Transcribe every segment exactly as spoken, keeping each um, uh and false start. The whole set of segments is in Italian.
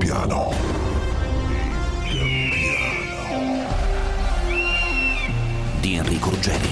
piano. Di Enrico Ruggeri.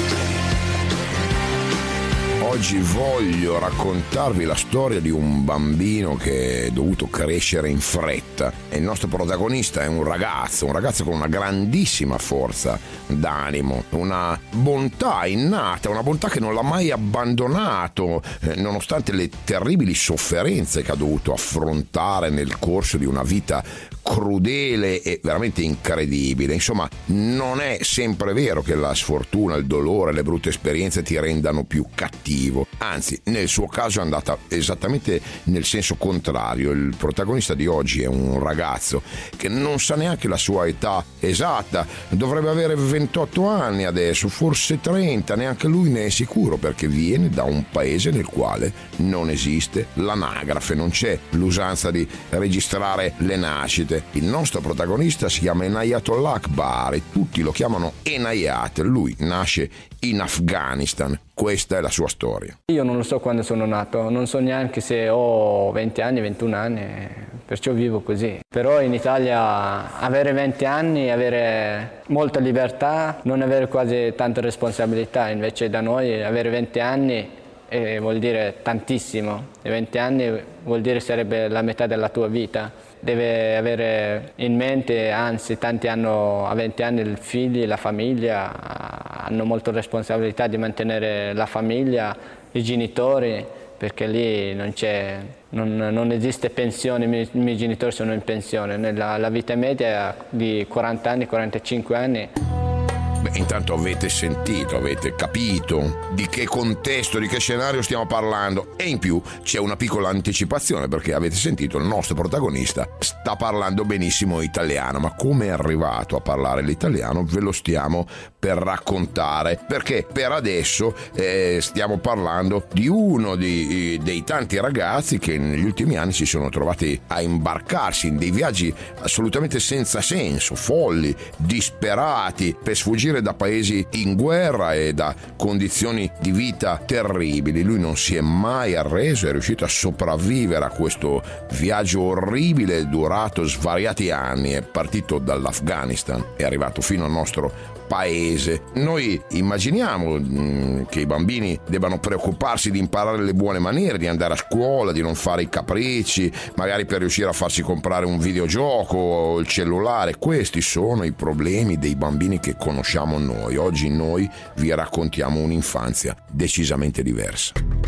Oggi voglio raccontarvi la storia di un bambino che è dovuto crescere in fretta e il nostro protagonista è un ragazzo, un ragazzo con una grandissima forza d'animo, una bontà innata, una bontà che non l'ha mai abbandonato eh, nonostante le terribili sofferenze che ha dovuto affrontare nel corso di una vita crudele e veramente incredibile. Insomma, non è sempre vero che la sfortuna, il dolore, le brutte esperienze ti rendano più cattivo, anzi nel suo caso è andata esattamente nel senso contrario. Il protagonista di oggi è un ragazzo che non sa neanche la sua età esatta, dovrebbe avere ventotto anni adesso, forse trenta, neanche lui ne è sicuro, perché viene da un paese nel quale non esiste l'anagrafe, non c'è l'usanza di registrare le nascite. Il nostro protagonista si chiama Enayatollah Akbar e tutti lo chiamano Enayat. Lui nasce in Afghanistan. Questa è la sua storia. Io non lo so quando sono nato, non so neanche se ho venti anni, ventuno anni, perciò vivo così. Però in Italia avere venti anni, avere molta libertà, non avere quasi tante responsabilità, invece da noi avere venti anni eh, vuol dire tantissimo, e venti anni vuol dire sarebbe la metà della tua vita. Deve avere in mente, anzi tanti hanno a venti anni i figli, la famiglia, hanno molta responsabilità di mantenere la famiglia, i genitori, perché lì non c'è, non, non esiste pensione, i miei, i miei genitori sono in pensione, nella, la vita media è di quaranta anni, quarantacinque anni. Beh, intanto avete sentito, avete capito di che contesto, di che scenario stiamo parlando, e in più c'è una piccola anticipazione, perché avete sentito il nostro protagonista sta parlando benissimo italiano, ma come è arrivato a parlare l'italiano ve lo stiamo per raccontare, perché per adesso eh, stiamo parlando di uno di, dei tanti ragazzi che negli ultimi anni si sono trovati a imbarcarsi in dei viaggi assolutamente senza senso, folli, disperati, per sfuggire da paesi in guerra e da condizioni di vita terribili. Lui non si è mai arreso, è riuscito a sopravvivere a questo viaggio orribile durato svariati anni. È partito dall'Afghanistan, è arrivato fino al nostro paese. Noi immaginiamo mh, che i bambini debbano preoccuparsi di imparare le buone maniere, di andare a scuola, di non fare i capricci, magari per riuscire a farsi comprare un videogioco o il cellulare. Questi sono i problemi dei bambini che conosciamo noi. Oggi noi vi raccontiamo un'infanzia decisamente diversa.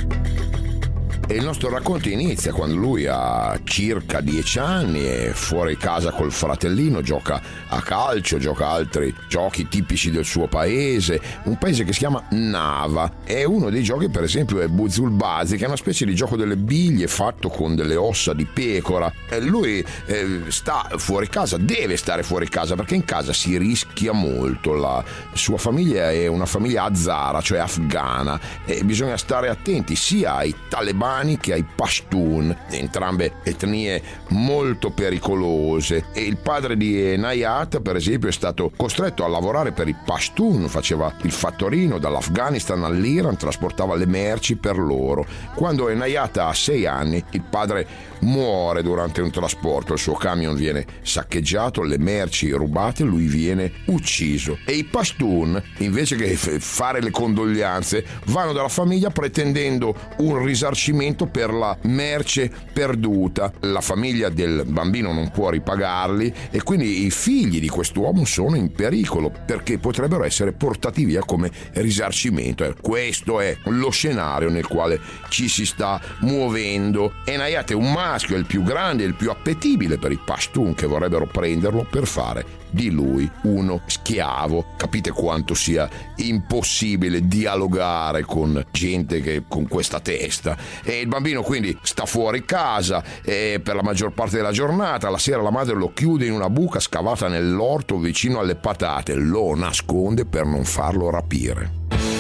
E il nostro racconto inizia quando lui ha circa dieci anni, è fuori casa col fratellino, gioca a calcio, gioca a altri giochi tipici del suo paese, un paese che si chiama Nava. E uno dei giochi, per esempio, è Buzulbazi, che è una specie di gioco delle biglie fatto con delle ossa di pecora. E lui eh, sta fuori casa, deve stare fuori casa, perché in casa si rischia molto. La sua famiglia è una famiglia hazara, cioè afghana, e bisogna stare attenti sia ai talebani che ai Pashtun, entrambe etnie molto pericolose. E il padre di Enayat, per esempio, è stato costretto a lavorare per i Pashtun, faceva il fattorino dall'Afghanistan all'Iran, trasportava le merci per loro. Quando Enayat ha sei anni, il padre muore durante un trasporto, il suo camion viene saccheggiato, le merci rubate, lui viene ucciso. E i Pashtun, invece che fare le condoglianze, vanno dalla famiglia pretendendo un risarcimento per la merce perduta. La famiglia del bambino non può ripagarli e quindi i figli di quest'uomo sono in pericolo, perché potrebbero essere portati via come risarcimento. E questo è lo scenario nel quale ci si sta muovendo. Enayat è un maschio, è il più grande, è il più appetibile per i Pashtun, che vorrebbero prenderlo per fare di lui uno schiavo. Capite quanto sia impossibile dialogare con gente che con questa testa. E il bambino quindi sta fuori casa e per la maggior parte della giornata. La sera la madre lo chiude in una buca scavata nell'orto vicino alle patate, lo nasconde per non farlo rapire.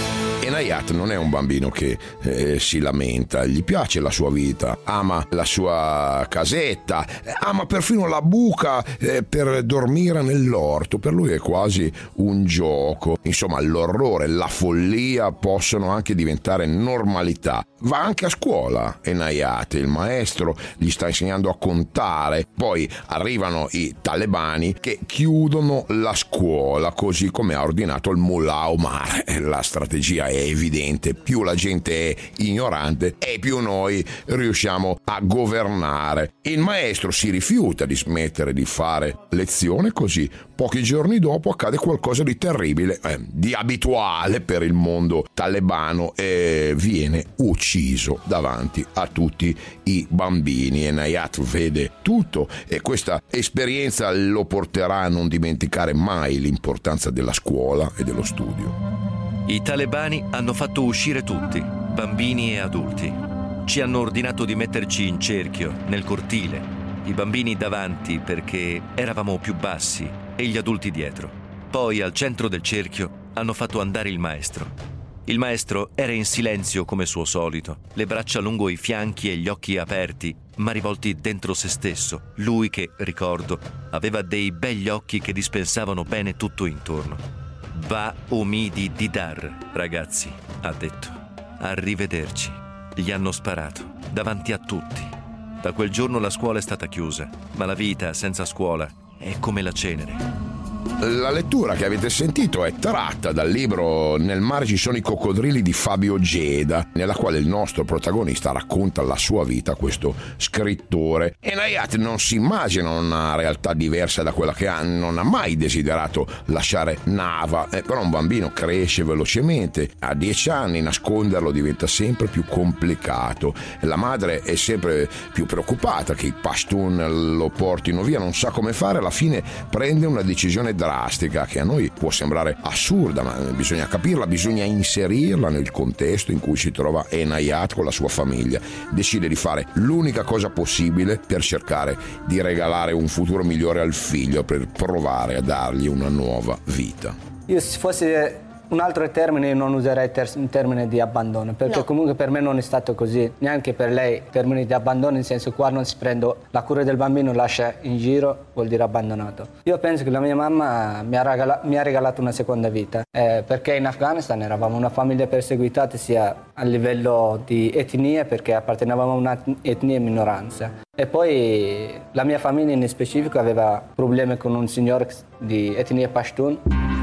Enayat non è un bambino che eh, si lamenta, gli piace la sua vita, ama la sua casetta, ama perfino la buca eh, per dormire nell'orto. Per lui è quasi un gioco. Insomma, l'orrore, la follia possono anche diventare normalità. Va anche a scuola Enayat, il maestro gli sta insegnando a contare, poi arrivano i talebani che chiudono la scuola, così come ha ordinato il Mullah Omar. La strategia è evidente: più la gente è ignorante e più noi riusciamo a governare. Il maestro si rifiuta di smettere di fare lezione, così pochi giorni dopo accade qualcosa di terribile, eh, di abituale per il mondo talebano, e viene ucciso davanti a tutti i bambini. Enayat vede tutto e questa esperienza lo porterà a non dimenticare mai l'importanza della scuola e dello studio. I talebani hanno fatto uscire tutti, bambini e adulti. Ci hanno ordinato di metterci in cerchio, nel cortile, i bambini davanti perché eravamo più bassi e gli adulti dietro. Poi al centro del cerchio hanno fatto andare il maestro. Il maestro era in silenzio come suo solito, le braccia lungo i fianchi e gli occhi aperti, ma rivolti dentro se stesso. Lui che, ricordo, aveva dei begli occhi che dispensavano bene tutto intorno. Va umidi didar, ragazzi, ha detto. Arrivederci. Gli hanno sparato, davanti a tutti. Da quel giorno la scuola è stata chiusa, ma la vita senza scuola è come la cenere. La lettura che avete sentito è tratta dal libro Nel mare ci sono i coccodrilli di Fabio Geda, nella quale il nostro protagonista racconta la sua vita, questo scrittore. Enayat non si immagina una realtà diversa da quella che ha, non ha mai desiderato lasciare Nava, eh, però un bambino cresce velocemente, a dieci anni nasconderlo diventa sempre più complicato, la madre è sempre più preoccupata che i Pashtun lo portino via, non sa come fare, alla fine prende una decisione drastica che a noi può sembrare assurda, ma bisogna capirla, bisogna inserirla nel contesto in cui si trova Enayat con la sua famiglia. Decide di fare l'unica cosa possibile per cercare di regalare un futuro migliore al figlio, per provare a dargli una nuova vita. Io se fosse un altro termine non userei ter- un termine di abbandono, perché no. Comunque per me non è stato così, neanche per lei. Termine di abbandono nel senso, qua non si prende la cura del bambino, lascia in giro, vuol dire abbandonato. Io penso che la mia mamma mi ha, regala- mi ha regalato una seconda vita, eh, perché in Afghanistan eravamo una famiglia perseguitata sia a livello di etnie, perché appartenevamo a una etnia minoranza, e poi la mia famiglia in specifico aveva problemi con un signore di etnia Pashtun.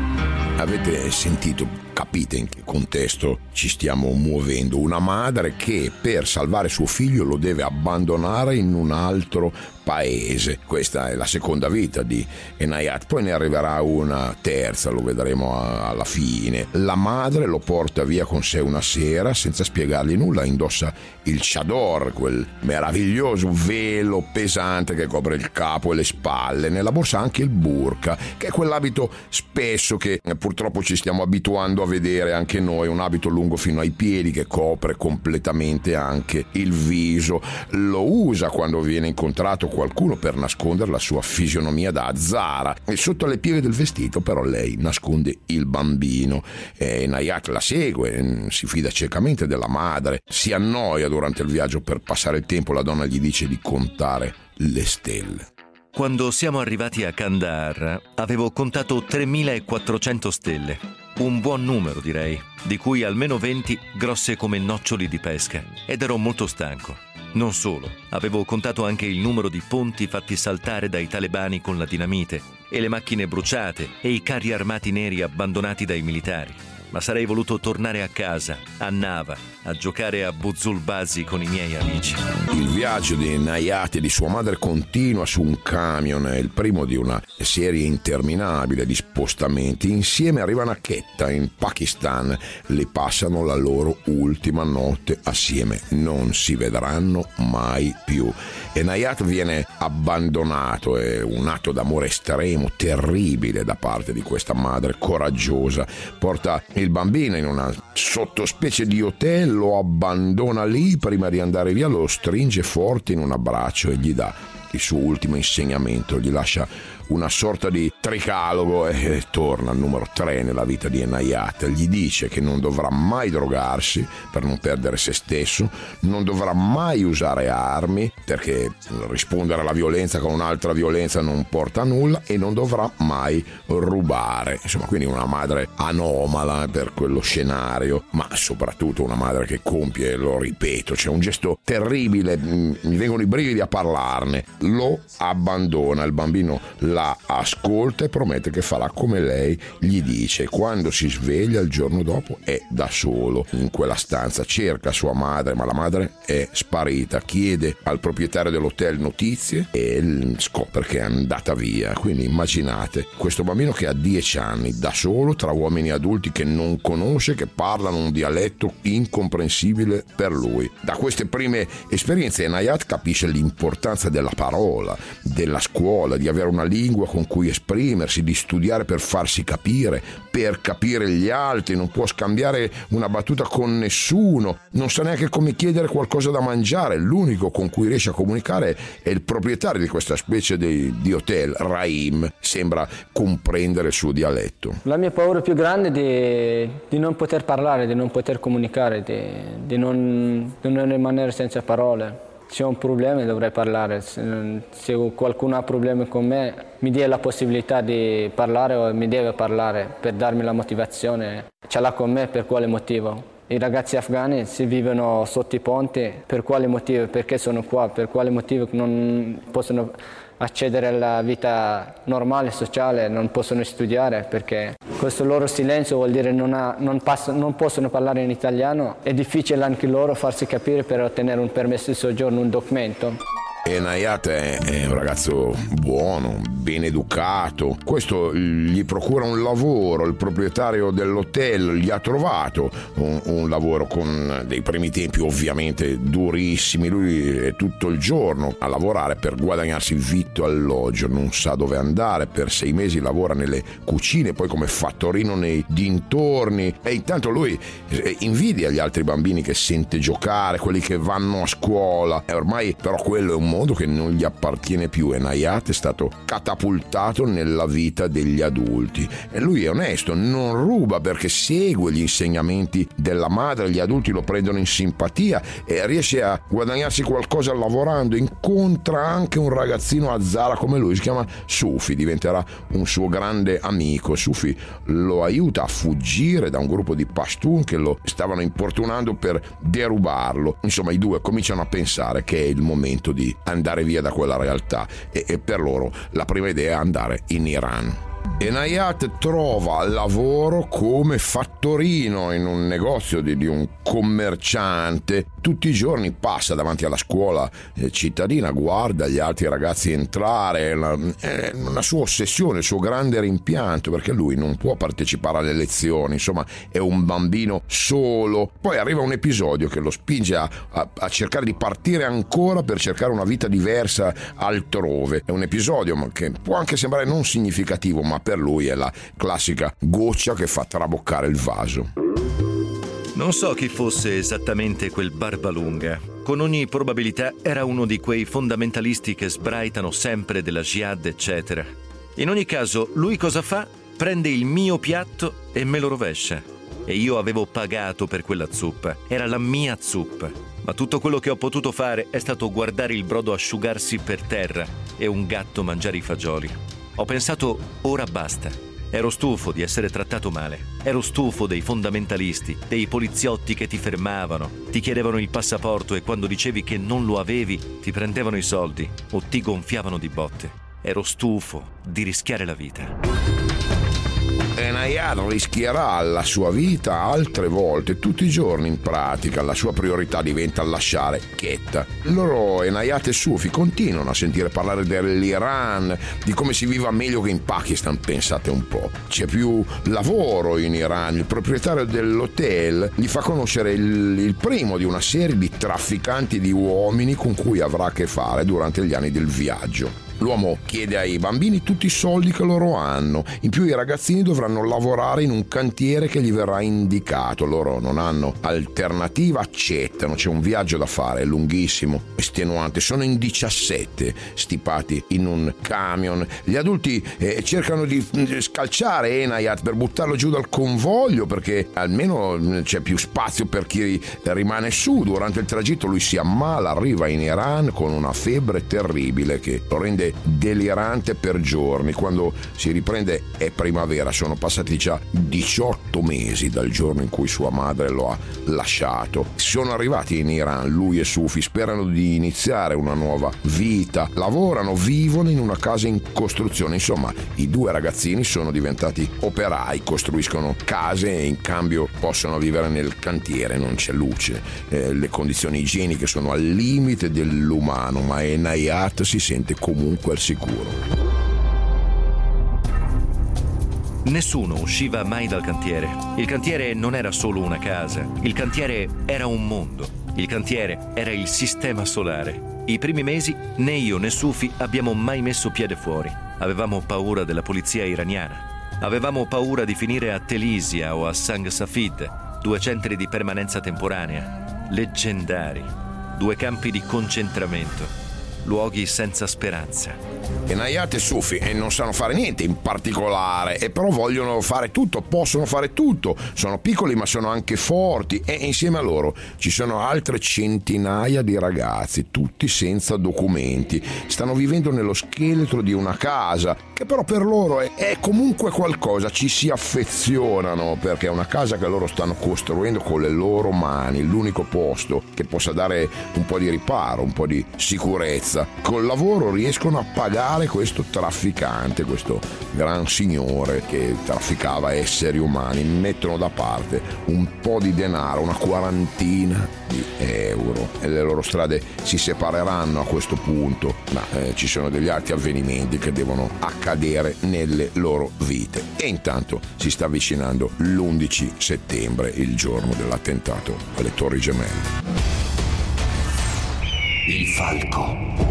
Avete sentito, capite in che contesto ci stiamo muovendo? Una madre che per salvare suo figlio lo deve abbandonare in un altro paese. Questa è la seconda vita di Enayat, poi ne arriverà una terza, lo vedremo alla fine. La madre lo porta via con sé una sera senza spiegargli nulla, indossa il chador, quel meraviglioso velo pesante che copre il capo e le spalle, nella borsa anche il burqa, che è quell'abito spesso che purtroppo ci stiamo abituando a vedere anche noi, un abito lungo fino ai piedi che copre completamente anche il viso. Lo usa quando viene incontrato qualcuno per nascondere la sua fisionomia da Zara, e sotto le pieghe del vestito però lei nasconde il bambino. e Enayat la segue, si fida ciecamente della madre, si annoia durante il viaggio. Per passare il tempo la donna gli dice di contare le stelle. Quando siamo arrivati a Kandahar avevo contato tremilaquattrocento stelle, un buon numero direi, di cui almeno venti grosse come noccioli di pesca, ed ero molto stanco. Non solo, avevo contato anche il numero di ponti fatti saltare dai talebani con la dinamite, e le macchine bruciate e i carri armati neri abbandonati dai militari. Ma sarei voluto tornare a casa, a Nava, a giocare a Buzulbazi con i miei amici. Il viaggio di Enayat e di sua madre continua su un camion, è il primo di una serie interminabile di spostamenti. Insieme arrivano a Quetta, in Pakistan, le passano la loro ultima notte assieme, non si vedranno mai più. Enayat viene abbandonato, è un atto d'amore estremo, terribile da parte di questa madre coraggiosa. Porta il bambino in una sottospecie di hotel, lo abbandona lì, prima di andare via lo stringe forte in un abbraccio e gli dà il suo ultimo insegnamento, gli lascia una sorta di tricalogo e torna al numero tre nella vita di Enayat. Gli dice che non dovrà mai drogarsi per non perdere se stesso, non dovrà mai usare armi perché rispondere alla violenza con un'altra violenza non porta a nulla, e non dovrà mai rubare. Insomma, quindi una madre anomala per quello scenario, ma soprattutto una madre che compie, lo ripeto, c'è un gesto terribile, mi vengono i brividi a parlarne, lo abbandona. Il bambino la ascolta e promette che farà come lei gli dice. Quando si sveglia il giorno dopo è da solo in quella stanza, cerca sua madre, ma la madre è sparita, chiede al proprietario dell'hotel notizie e scopre che è andata via. Quindi immaginate questo bambino che ha dieci anni, da solo tra uomini adulti che non conosce, che parlano un dialetto incomprensibile per lui. Da queste prime esperienze Enayat capisce l'importanza della parola, della scuola, di avere una lingua con cui esprimersi, di studiare per farsi capire, per capire gli altri. Non può scambiare una battuta con nessuno, non sa neanche come chiedere qualcosa da mangiare. L'unico con cui riesce a comunicare è il proprietario di questa specie di, di hotel, Rahim. Sembra comprendere il suo dialetto. La mia paura più grande è di, di non poter parlare, di non poter comunicare, di, di, non, di non rimanere senza parole. Se ho un problema dovrei parlare, se qualcuno ha problemi con me mi dia la possibilità di parlare o mi deve parlare per darmi la motivazione. Ce l'ha con me per quale motivo? I ragazzi afghani si vivono sotto i ponti, per quale motivo? Perché sono qua? Per quale motivo non possono accedere alla vita normale, sociale, non possono studiare? Perché questo loro silenzio vuol dire non, ha, non, pass- non possono parlare in italiano. È difficile anche loro farsi capire per ottenere un permesso di soggiorno, un documento. Enayat è, è un ragazzo buono, ben educato. Questo gli procura un lavoro, il proprietario dell'hotel gli ha trovato un, un lavoro con dei primi tempi ovviamente durissimi. Lui è tutto il giorno a lavorare per guadagnarsi vitto e alloggio, non sa dove andare. Per sei mesi lavora nelle cucine, poi come fattorino nei dintorni, e intanto lui invidia gli altri bambini che sente giocare, quelli che vanno a scuola. E ormai però quello è un mondo che non gli appartiene più. Enayat è stato catapultato nella vita degli adulti e lui è onesto, non ruba perché segue gli insegnamenti della madre. Gli adulti lo prendono in simpatia e riesce a guadagnarsi qualcosa lavorando. Incontra anche un ragazzino Hazara come lui, si chiama Sufi, diventerà un suo grande amico. Sufi lo aiuta a fuggire da un gruppo di Pashtun che lo stavano importunando per derubarlo. Insomma, i due cominciano a pensare che è il momento di andare via da quella realtà e, e per loro la prima idea è andare in Iran. Enayat trova lavoro come fattorino in un negozio di, di un commerciante. Tutti i giorni passa davanti alla scuola eh, cittadina, guarda gli altri ragazzi entrare. È una, è una sua ossessione, il suo grande rimpianto, perché lui non può partecipare alle lezioni, insomma è un bambino solo. Poi arriva un episodio che lo spinge a, a, a cercare di partire ancora per cercare una vita diversa altrove. È un episodio che può anche sembrare non significativo, ma per lui è la classica goccia che fa traboccare il vaso. Non so chi fosse esattamente quel Barbalunga. Con ogni probabilità era uno di quei fondamentalisti che sbraitano sempre della jihad, eccetera. In ogni caso, lui cosa fa? Prende il mio piatto e me lo rovescia. E io avevo pagato per quella zuppa. Era la mia zuppa. Ma tutto quello che ho potuto fare è stato guardare il brodo asciugarsi per terra e un gatto mangiare i fagioli. Ho pensato, ora basta. Ero stufo di essere trattato male. Ero stufo dei fondamentalisti, dei poliziotti che ti fermavano, ti chiedevano il passaporto e quando dicevi che non lo avevi ti prendevano i soldi o ti gonfiavano di botte. Ero stufo di rischiare la vita. Enayat rischierà la sua vita altre volte, tutti i giorni in pratica. La sua priorità diventa lasciare Quetta. Loro, Enayat e Sufi, continuano a sentire parlare dell'Iran, di come si viva meglio che in Pakistan, pensate un po'. C'è più lavoro in Iran, il proprietario dell'hotel gli fa conoscere il, il primo di una serie di trafficanti di uomini con cui avrà a che fare durante gli anni del viaggio. L'uomo chiede ai bambini tutti i soldi che loro hanno, in più i ragazzini dovranno lavorare in un cantiere che gli verrà indicato, loro non hanno alternativa, accettano, c'è un viaggio da fare, è lunghissimo, estenuante, sono in diciassette stipati in un camion, gli adulti eh, cercano di scalciare Enayat per buttarlo giù dal convoglio perché almeno c'è più spazio per chi rimane su. Durante il tragitto lui si ammala, arriva in Iran con una febbre terribile che lo rende delirante per giorni. Quando si riprende è primavera, sono passati già diciotto mesi dal giorno in cui sua madre lo ha lasciato. Sono arrivati in Iran, lui e Sufi sperano di iniziare una nuova vita, lavorano, vivono in una casa in costruzione, insomma i due ragazzini sono diventati operai, costruiscono case e in cambio possono vivere nel cantiere, non c'è luce, eh, le condizioni igieniche sono al limite dell'umano, ma Enayat si sente comunque al sicuro. Nessuno usciva mai dal cantiere. Il cantiere non era solo una casa, il cantiere era un mondo. Il cantiere era il sistema solare. I primi mesi né io né Sufi abbiamo mai messo piede fuori. Avevamo paura della polizia iraniana. Avevamo paura di finire a Telisia o a Sang Safid, due centri di permanenza temporanea, leggendari, due campi di concentramento, luoghi senza speranza. Enayat e Sufi e non sanno fare niente in particolare, e però vogliono fare tutto, possono fare tutto, sono piccoli ma sono anche forti, e insieme a loro ci sono altre centinaia di ragazzi, tutti senza documenti, stanno vivendo nello scheletro di una casa che però per loro è, è comunque qualcosa, ci si affezionano perché è una casa che loro stanno costruendo con le loro mani, l'unico posto che possa dare un po' di riparo, un po' di sicurezza. Col lavoro riescono a pagare questo trafficante, questo gran signore che trafficava esseri umani, mettono da parte un po' di denaro, una quarantina di euro, e le loro strade si separeranno a questo punto, ma eh, ci sono degli altri avvenimenti che devono accadere nelle loro vite. E intanto si sta avvicinando l'undici settembre, il giorno dell'attentato alle Torri Gemelle. Il falco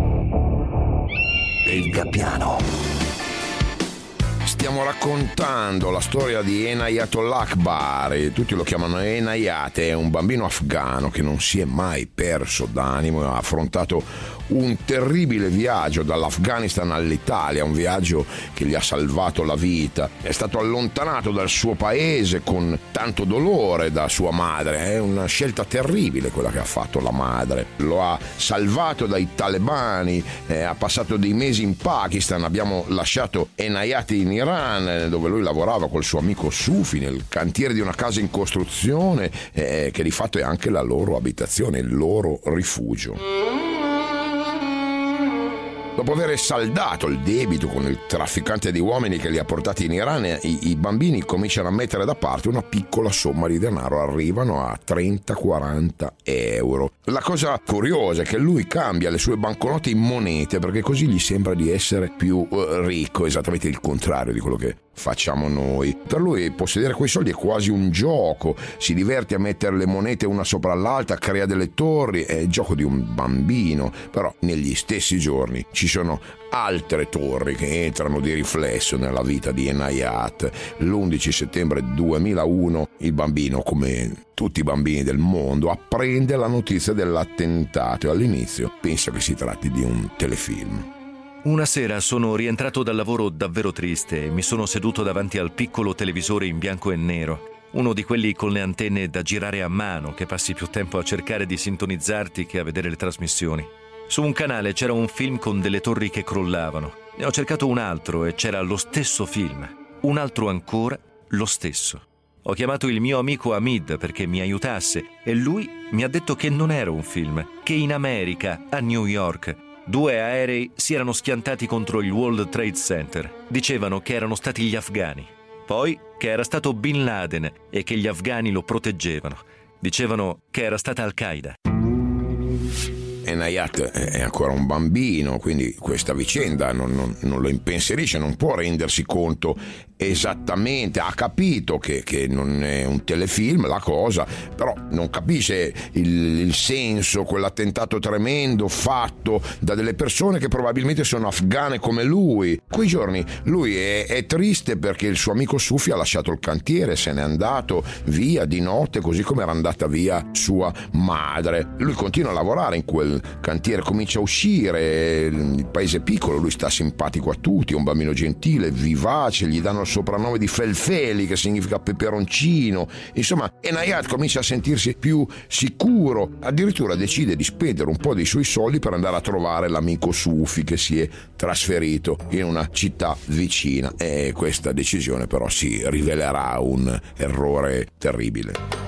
e il gabbiano. Stiamo raccontando la storia di Enayatollah Akbar, e tutti lo chiamano Enayat, è un bambino afghano che non si è mai perso d'animo e ha affrontato un terribile viaggio dall'Afghanistan all'Italia, un viaggio che gli ha salvato la vita. È stato allontanato dal suo paese con tanto dolore da sua madre, è una scelta terribile quella che ha fatto la madre, lo ha salvato dai talebani, eh, ha passato dei mesi in Pakistan, abbiamo lasciato Enayat in Iran dove lui lavorava col suo amico Sufi nel cantiere di una casa in costruzione, eh, che di fatto è anche la loro abitazione, il loro rifugio. Dopo aver saldato il debito con il trafficante di uomini che li ha portati in Iran, i, i bambini cominciano a mettere da parte una piccola somma di denaro, arrivano a trenta quaranta euro. La cosa curiosa è che lui cambia le sue banconote in monete perché così gli sembra di essere più uh, ricco, esattamente il contrario di quello che facciamo noi. Per lui possedere quei soldi è quasi un gioco, si diverte a mettere le monete una sopra l'altra, crea delle torri, è il gioco di un bambino. Però negli stessi giorni ci sono altre torri che entrano di riflesso nella vita di Enayat. L'undici settembre duemilauno il bambino, come tutti i bambini del mondo, apprende la notizia dell'attentato e all'inizio pensa che si tratti di un telefilm. Una sera sono rientrato dal lavoro davvero triste e mi sono seduto davanti al piccolo televisore in bianco e nero, uno di quelli con le antenne da girare a mano che passi più tempo a cercare di sintonizzarti che a vedere le trasmissioni. Su un canale c'era un film con delle torri che crollavano. Ne ho cercato un altro e c'era lo stesso film. Un altro ancora, lo stesso. Ho chiamato il mio amico Hamid perché mi aiutasse e lui mi ha detto che non era un film, che in America, a New York, due aerei si erano schiantati contro il World Trade Center. Dicevano che erano stati gli afghani. Poi che era stato Bin Laden e che gli afghani lo proteggevano. Dicevano che era stata Al-Qaeda. Enayat è ancora un bambino, quindi questa vicenda non, non, non lo impensierisce, non può rendersi conto esattamente, ha capito che, che non è un telefilm la cosa, però non capisce il, il senso, quell'attentato tremendo fatto da delle persone che probabilmente sono afghane come lui. Quei giorni lui è, è triste perché il suo amico Sufi ha lasciato il cantiere, se n'è andato via di notte, così come era andata via sua madre. Lui continua a lavorare in quel cantiere, comincia a uscire, il paese è piccolo, lui sta simpatico a tutti, è un bambino gentile, vivace, gli danno il soprannome di Felfeli, che significa peperoncino. Insomma, Enayat comincia a sentirsi più sicuro, addirittura decide di spendere un po' dei suoi soldi per andare a trovare l'amico Sufi che si è trasferito in una città vicina, e questa decisione però si rivelerà un errore terribile.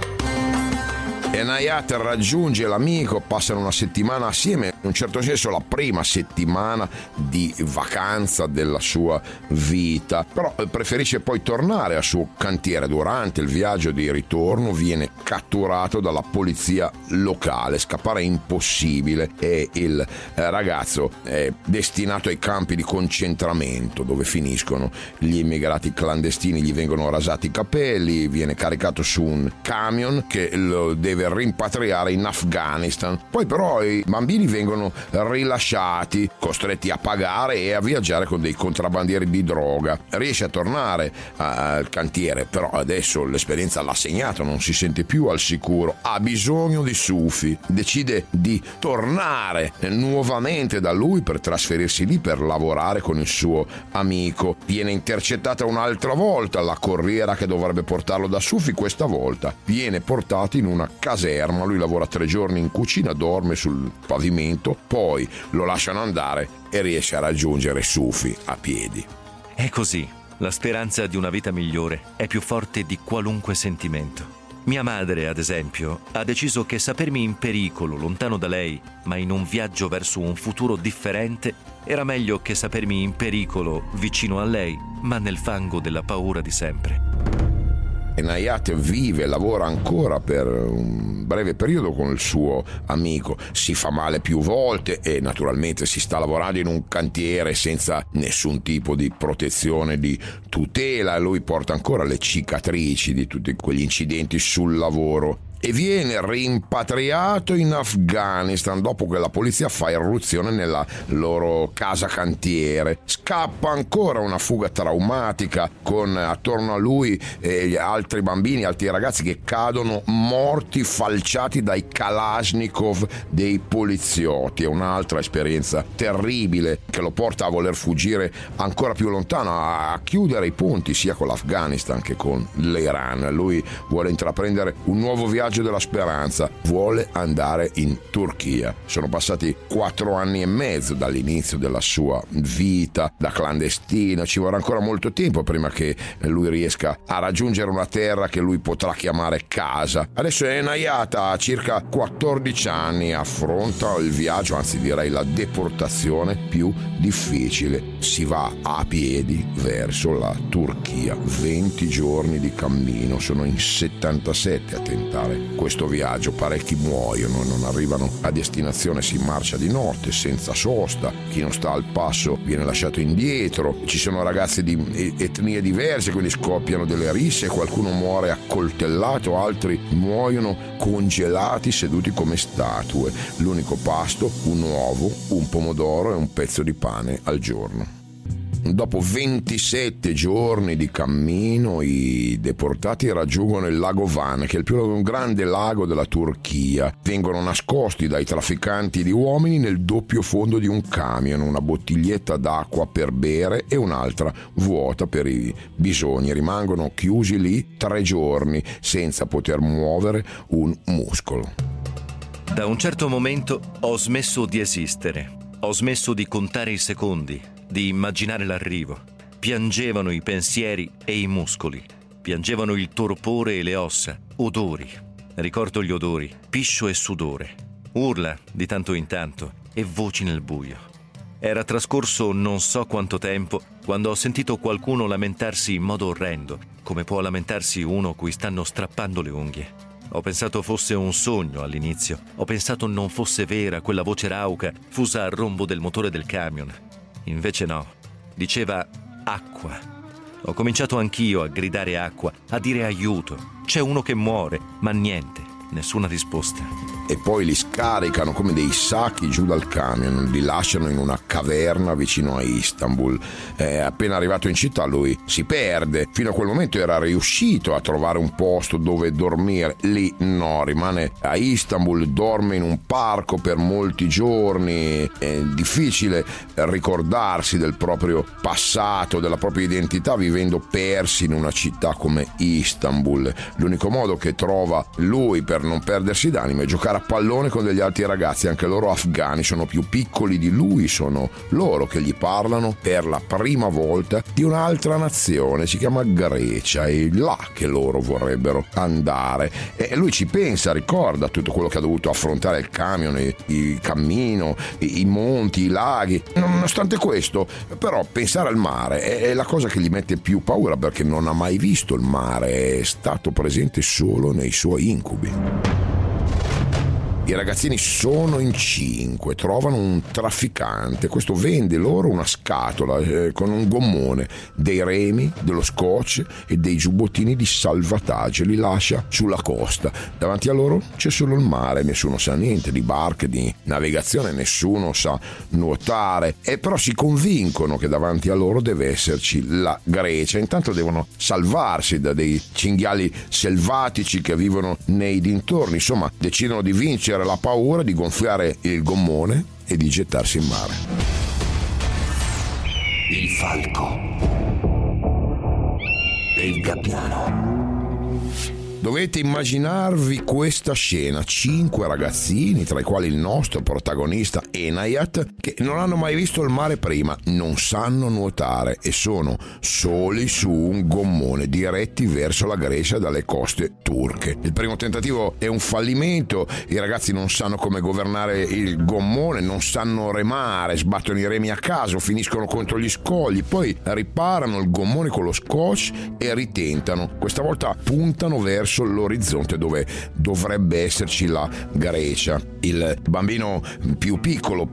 Enayat raggiunge l'amico, passano una settimana assieme, in un certo senso la prima settimana di vacanza della sua vita, però preferisce poi tornare al suo cantiere. Durante il viaggio di ritorno viene catturato dalla polizia locale, scappare è impossibile e il ragazzo è destinato ai campi di concentramento dove finiscono gli immigrati clandestini, gli vengono rasati i capelli, viene caricato su un camion che lo deve rimpatriare in Afghanistan. Poi però i bambini vengono rilasciati, costretti a pagare e a viaggiare con dei contrabbandieri di droga. Riesce a tornare al cantiere, però adesso l'esperienza l'ha segnato, non si sente più al sicuro, ha bisogno di Sufi, decide di tornare nuovamente da lui per trasferirsi lì per lavorare con il suo amico. Viene intercettata un'altra volta la corriera che dovrebbe portarlo da Sufi, questa volta viene portato in una caserma. Lui lavora tre giorni in cucina, dorme sul pavimento, poi lo lasciano andare e riesce a raggiungere Sufi a piedi. È così, la speranza di una vita migliore è più forte di qualunque sentimento. Mia madre, ad esempio, ha deciso che sapermi in pericolo lontano da lei, ma in un viaggio verso un futuro differente, era meglio che sapermi in pericolo vicino a lei, ma nel fango della paura di sempre. Enayat vive e lavora ancora per un breve periodo con il suo amico, si fa male più volte e naturalmente si sta lavorando in un cantiere senza nessun tipo di protezione, di tutela. Lui porta ancora le cicatrici di tutti quegli incidenti sul lavoro e viene rimpatriato in Afghanistan dopo che la polizia fa irruzione nella loro casa cantiere. Scappa ancora una fuga traumatica con attorno a lui eh, altri bambini, altri ragazzi che cadono morti falciati dai Kalashnikov dei poliziotti. È un'altra esperienza terribile che lo porta a voler fuggire ancora più lontano, a chiudere i ponti sia con l'Afghanistan che con l'Iran. Lui vuole intraprendere un nuovo viaggio della speranza, vuole andare in Turchia. Sono passati quattro anni e mezzo dall'inizio della sua vita da clandestino, ci vorrà ancora molto tempo prima che lui riesca a raggiungere una terra che lui potrà chiamare casa. Adesso Enayat ha circa quattordici anni, affronta il viaggio, anzi direi la deportazione più difficile. Si va a piedi verso la Turchia, venti giorni di cammino, sono in settantasette a tentare questo viaggio, parecchi muoiono, non arrivano a destinazione, si marcia di notte senza sosta, chi non sta al passo viene lasciato indietro, ci sono ragazzi di etnie diverse, quindi scoppiano delle risse, qualcuno muore accoltellato, altri muoiono congelati seduti come statue, l'unico pasto un uovo, un pomodoro e un pezzo di pane al giorno. Dopo ventisette giorni di cammino i deportati raggiungono il lago Van, che è il più grande lago della Turchia. Vengono nascosti dai trafficanti di uomini nel doppio fondo di un camion, una bottiglietta d'acqua per bere e un'altra vuota per i bisogni. Rimangono chiusi lì tre giorni senza poter muovere un muscolo. Da un certo momento ho smesso di esistere, ho smesso di contare i secondi, di immaginare l'arrivo. Piangevano i pensieri e i muscoli, piangevano il torpore e le ossa, odori. Ricordo gli odori, piscio e sudore, urla di tanto in tanto e voci nel buio. Era trascorso non so quanto tempo quando ho sentito qualcuno lamentarsi in modo orrendo, come può lamentarsi uno cui stanno strappando le unghie. Ho pensato fosse un sogno all'inizio. Ho pensato non fosse vera quella voce rauca fusa al rombo del motore del camion. Invece no. Diceva acqua. Ho cominciato anch'io a gridare acqua, a dire aiuto. C'è uno che muore, ma niente, nessuna risposta. E poi li scaricano come dei sacchi giù dal camion, li lasciano in una caverna vicino a Istanbul. Eh, appena arrivato in città lui si perde. Fino a quel momento era riuscito a trovare un posto dove dormire. Lì no, rimane a Istanbul, dorme in un parco per molti giorni. È difficile ricordarsi del proprio passato, della propria identità, vivendo persi in una città come Istanbul. L'unico modo che trova lui per non perdersi d'animo è giocare a pallone con degli altri ragazzi, anche loro afghani, sono più piccoli di lui, sono loro che gli parlano per la prima volta di un'altra nazione, si chiama Grecia, è là che loro vorrebbero andare. E lui ci pensa, ricorda tutto quello che ha dovuto affrontare il camion, il, il cammino, i, i monti, i laghi. Nonostante questo, però, pensare al mare è, è la cosa che gli mette più paura, perché non ha mai visto il mare, è stato presente solo nei suoi incubi. I ragazzini sono in cinque, trovano un trafficante, questo vende loro una scatola eh, con un gommone, dei remi, dello scotch e dei giubbottini di salvataggio, li lascia sulla costa. Davanti a loro c'è solo il mare, nessuno sa niente di barche, di navigazione, nessuno sa nuotare, e però si convincono che davanti a loro deve esserci la Grecia. Intanto devono salvarsi da dei cinghiali selvatici che vivono nei dintorni, insomma decidono di vincere la paura, di gonfiare il gommone e di gettarsi in mare. Il falco e il gabbiano. Dovete immaginarvi questa scena: cinque ragazzini, tra i quali il nostro protagonista Enayat, che non hanno mai visto il mare prima, non sanno nuotare e sono soli su un gommone diretti verso la Grecia dalle coste turche. Il primo tentativo è un fallimento, i ragazzi non sanno come governare il gommone, non sanno remare, sbattono i remi a caso, finiscono contro gli scogli, poi riparano il gommone con lo scotch e ritentano. Questa volta puntano verso l'orizzonte dove dovrebbe esserci la Grecia. Il bambino più piccolo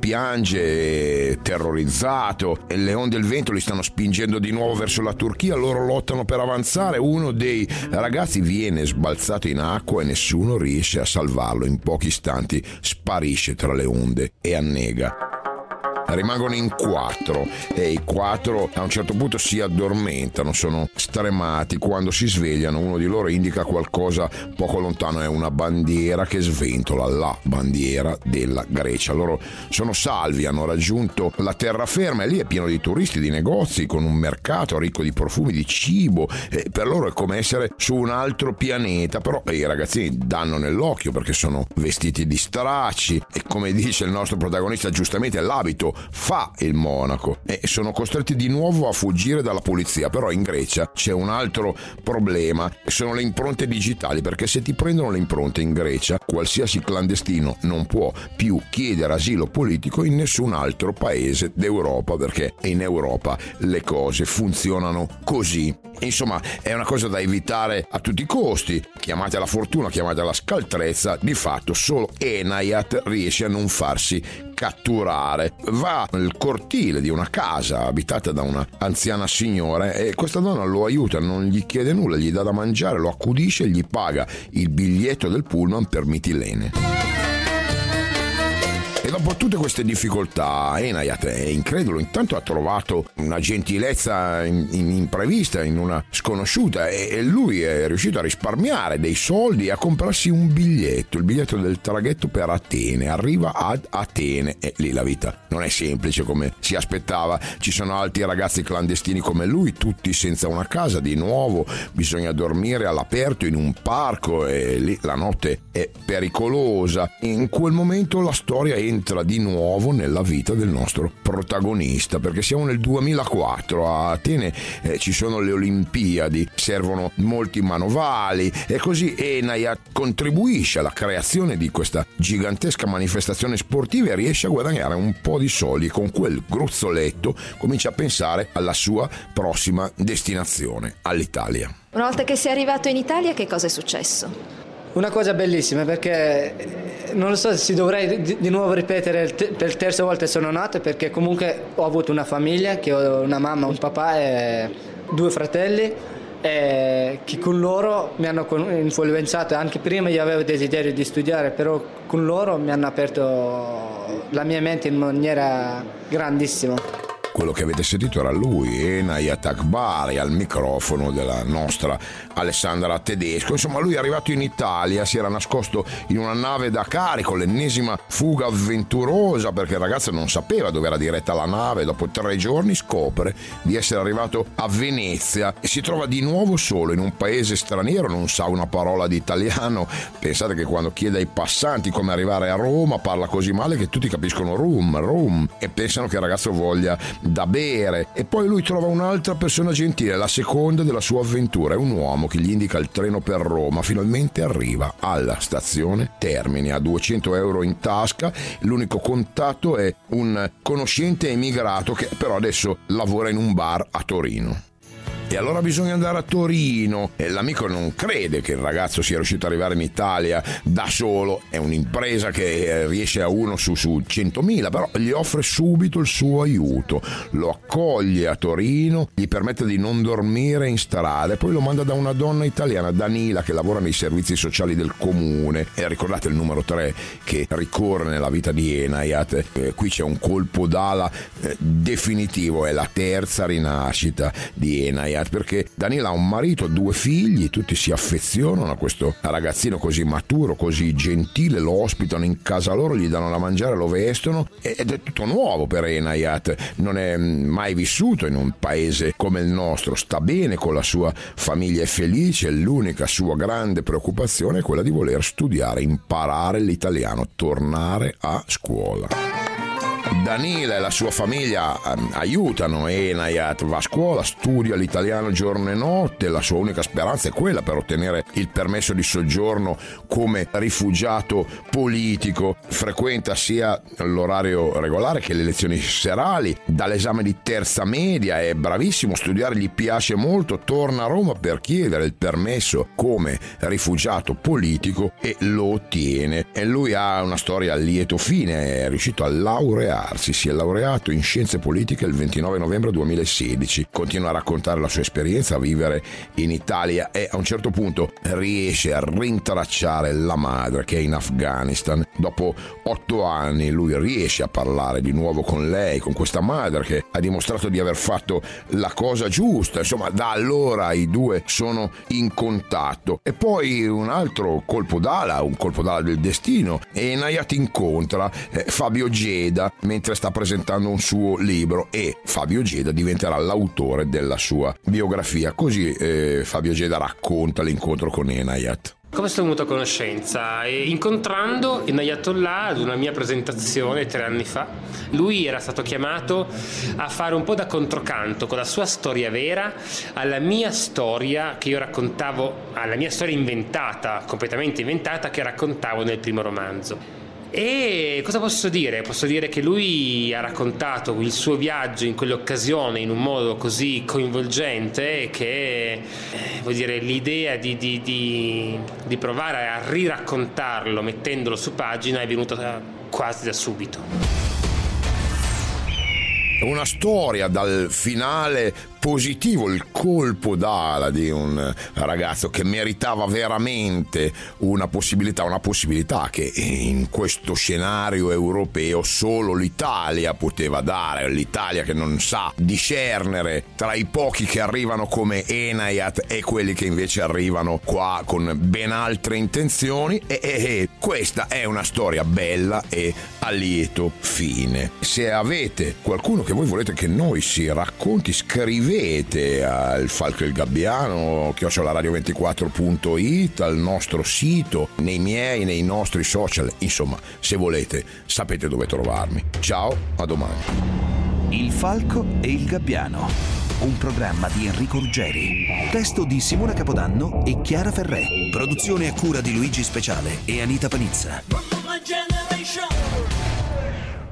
piange terrorizzato e le onde del vento li stanno spingendo di nuovo verso la Turchia. Loro lottano per avanzare, uno dei ragazzi viene sbalzato in acqua e nessuno riesce a salvarlo. In pochi istanti sparisce tra le onde e annega. Rimangono in quattro e i quattro a un certo punto si addormentano, sono stremati. Quando si svegliano uno di loro indica qualcosa poco lontano, è una bandiera che sventola, la bandiera della Grecia. Loro sono salvi, hanno raggiunto la terraferma e lì è pieno di turisti, di negozi, con un mercato ricco di profumi, di cibo, e per loro è come essere su un altro pianeta. Però i ragazzini danno nell'occhio perché sono vestiti di stracci e, come dice il nostro protagonista giustamente, l'abito fa il monaco, e sono costretti di nuovo a fuggire dalla polizia. Però in Grecia c'è un altro problema, sono le impronte digitali, perché se ti prendono le impronte in Grecia, qualsiasi clandestino non può più chiedere asilo politico in nessun altro paese d'Europa, perché in Europa le cose funzionano così. Insomma, è una cosa da evitare a tutti i costi. Chiamate la fortuna, chiamate la scaltrezza, di fatto solo Enayat riesce a non farsi catturare. Va nel cortile di una casa abitata da una anziana signora e questa donna lo aiuta, non gli chiede nulla, gli dà da mangiare, lo accudisce e gli paga il biglietto del pullman per Mitilene. E dopo tutte queste difficoltà Enayat è incredulo, intanto ha trovato una gentilezza in, in imprevista in una sconosciuta e lui è riuscito a risparmiare dei soldi e a comprarsi un biglietto, il biglietto del traghetto per Atene. Arriva ad Atene e lì la vita non è semplice come si aspettava, ci sono altri ragazzi clandestini come lui, tutti senza una casa, di nuovo bisogna dormire all'aperto in un parco e lì la notte è pericolosa. In quel momento la storia è entra di nuovo nella vita del nostro protagonista, perché siamo nel duemilaquattro, a Atene eh, ci sono le Olimpiadi, servono molti manovali e così Enayat contribuisce alla creazione di questa gigantesca manifestazione sportiva e riesce a guadagnare un po' di soldi. Con quel gruzzoletto comincia a pensare alla sua prossima destinazione, all'Italia. Una volta che sei arrivato in Italia, che cosa è successo? Una cosa bellissima, perché non lo so se si dovrei di, di nuovo ripetere per la terza volta sono nato, perché comunque ho avuto una famiglia, che ho una mamma, un papà e due fratelli, e che con loro mi hanno influenzato. Anche prima io avevo desiderio di studiare, però con loro mi hanno aperto la mia mente in maniera grandissima. Quello che avete sentito era lui, Enayat Akbari, al microfono della nostra Alessandra Tedesco. Insomma, lui è arrivato in Italia, si era nascosto in una nave da carico, l'ennesima fuga avventurosa, perché il ragazzo non sapeva dove era diretta la nave. Dopo tre giorni scopre di essere arrivato a Venezia e si trova di nuovo solo in un paese straniero, non sa una parola di italiano. Pensate che quando chiede ai passanti come arrivare a Roma parla così male che tutti capiscono rum, rum, e pensano che il ragazzo voglia da bere. E poi lui trova un'altra persona gentile, la seconda della sua avventura, è un uomo che gli indica il treno per Roma. Finalmente arriva alla stazione Termini, a duecento euro in tasca. L'unico contatto è un conoscente emigrato che però adesso lavora in un bar a Torino. E allora bisogna andare a Torino e l'amico non crede che il ragazzo sia riuscito ad arrivare in Italia da solo. È un'impresa che riesce a uno su, su centomila, però gli offre subito il suo aiuto, lo accoglie a Torino, gli permette di non dormire in strada e poi lo manda da una donna italiana, Danila, che lavora nei servizi sociali del comune. E ricordate il numero tre che ricorre nella vita di Enayat. Eh, qui c'è un colpo d'ala eh, definitivo, è la terza rinascita di Enayat, perché Danila ha un marito, due figli, tutti si affezionano a questo ragazzino così maturo, così gentile, lo ospitano in casa loro, gli danno da mangiare, lo vestono, ed è tutto nuovo per Enayat. Non è mai vissuto in un paese come il nostro, sta bene con la sua famiglia, è felice. L'unica sua grande preoccupazione è quella di voler studiare, imparare l'italiano, tornare a scuola. Danila e la sua famiglia um, aiutano Enayat, va a scuola, studia l'italiano giorno e notte. La sua unica speranza è quella, per ottenere il permesso di soggiorno come rifugiato politico. Frequenta sia l'orario regolare che le lezioni serali, dall'esame di terza media, è bravissimo, studiare gli piace molto, torna a Roma per chiedere il permesso come rifugiato politico e lo ottiene. E lui ha una storia a lieto fine, è riuscito a laureare. Si è laureato in scienze politiche il ventinove novembre duemilasedici, continua a raccontare la sua esperienza a vivere in Italia e a un certo punto riesce a rintracciare la madre che è in Afghanistan. Dopo otto anni lui riesce a parlare di nuovo con lei, con questa madre che ha dimostrato di aver fatto la cosa giusta. Insomma, da allora i due sono in contatto. E poi un altro colpo d'ala, un colpo d'ala del destino, e Enayat incontra eh, Fabio Geda mentre sta presentando un suo libro, e Fabio Geda diventerà l'autore della sua biografia. Così eh, Fabio Geda racconta l'incontro con Enayat. Come sono venuto a conoscenza? E incontrando Enayatollah ad una mia presentazione tre anni fa. Lui era stato chiamato a fare un po' da controcanto con la sua storia vera alla mia storia che io raccontavo, alla mia storia inventata, completamente inventata, che raccontavo nel primo romanzo. E cosa posso dire? Posso dire che lui ha raccontato il suo viaggio in quell'occasione in un modo così coinvolgente che, eh, vuol dire, l'idea di, di, di, di provare a riraccontarlo mettendolo su pagina è venuta quasi da subito. Una storia dal finale positivo, il colpo d'ala di un ragazzo che meritava veramente una possibilità, una possibilità che in questo scenario europeo solo l'Italia poteva dare, l'Italia che non sa discernere tra i pochi che arrivano come Enayat e quelli che invece arrivano qua con ben altre intenzioni. E, e, e questa è una storia bella e a lieto fine. Se avete qualcuno che voi volete che noi si racconti, scrivete al Falco e il Gabbiano chiocciola radio ventiquattro punto it, al nostro sito, nei miei, nei nostri social, insomma, se volete sapete dove trovarmi. Ciao, a domani. Il Falco e il Gabbiano, un programma di Enrico Ruggeri, testo di Simona Capodanno e Chiara Ferré, produzione a cura di Luigi Speciale e Anita Panizza.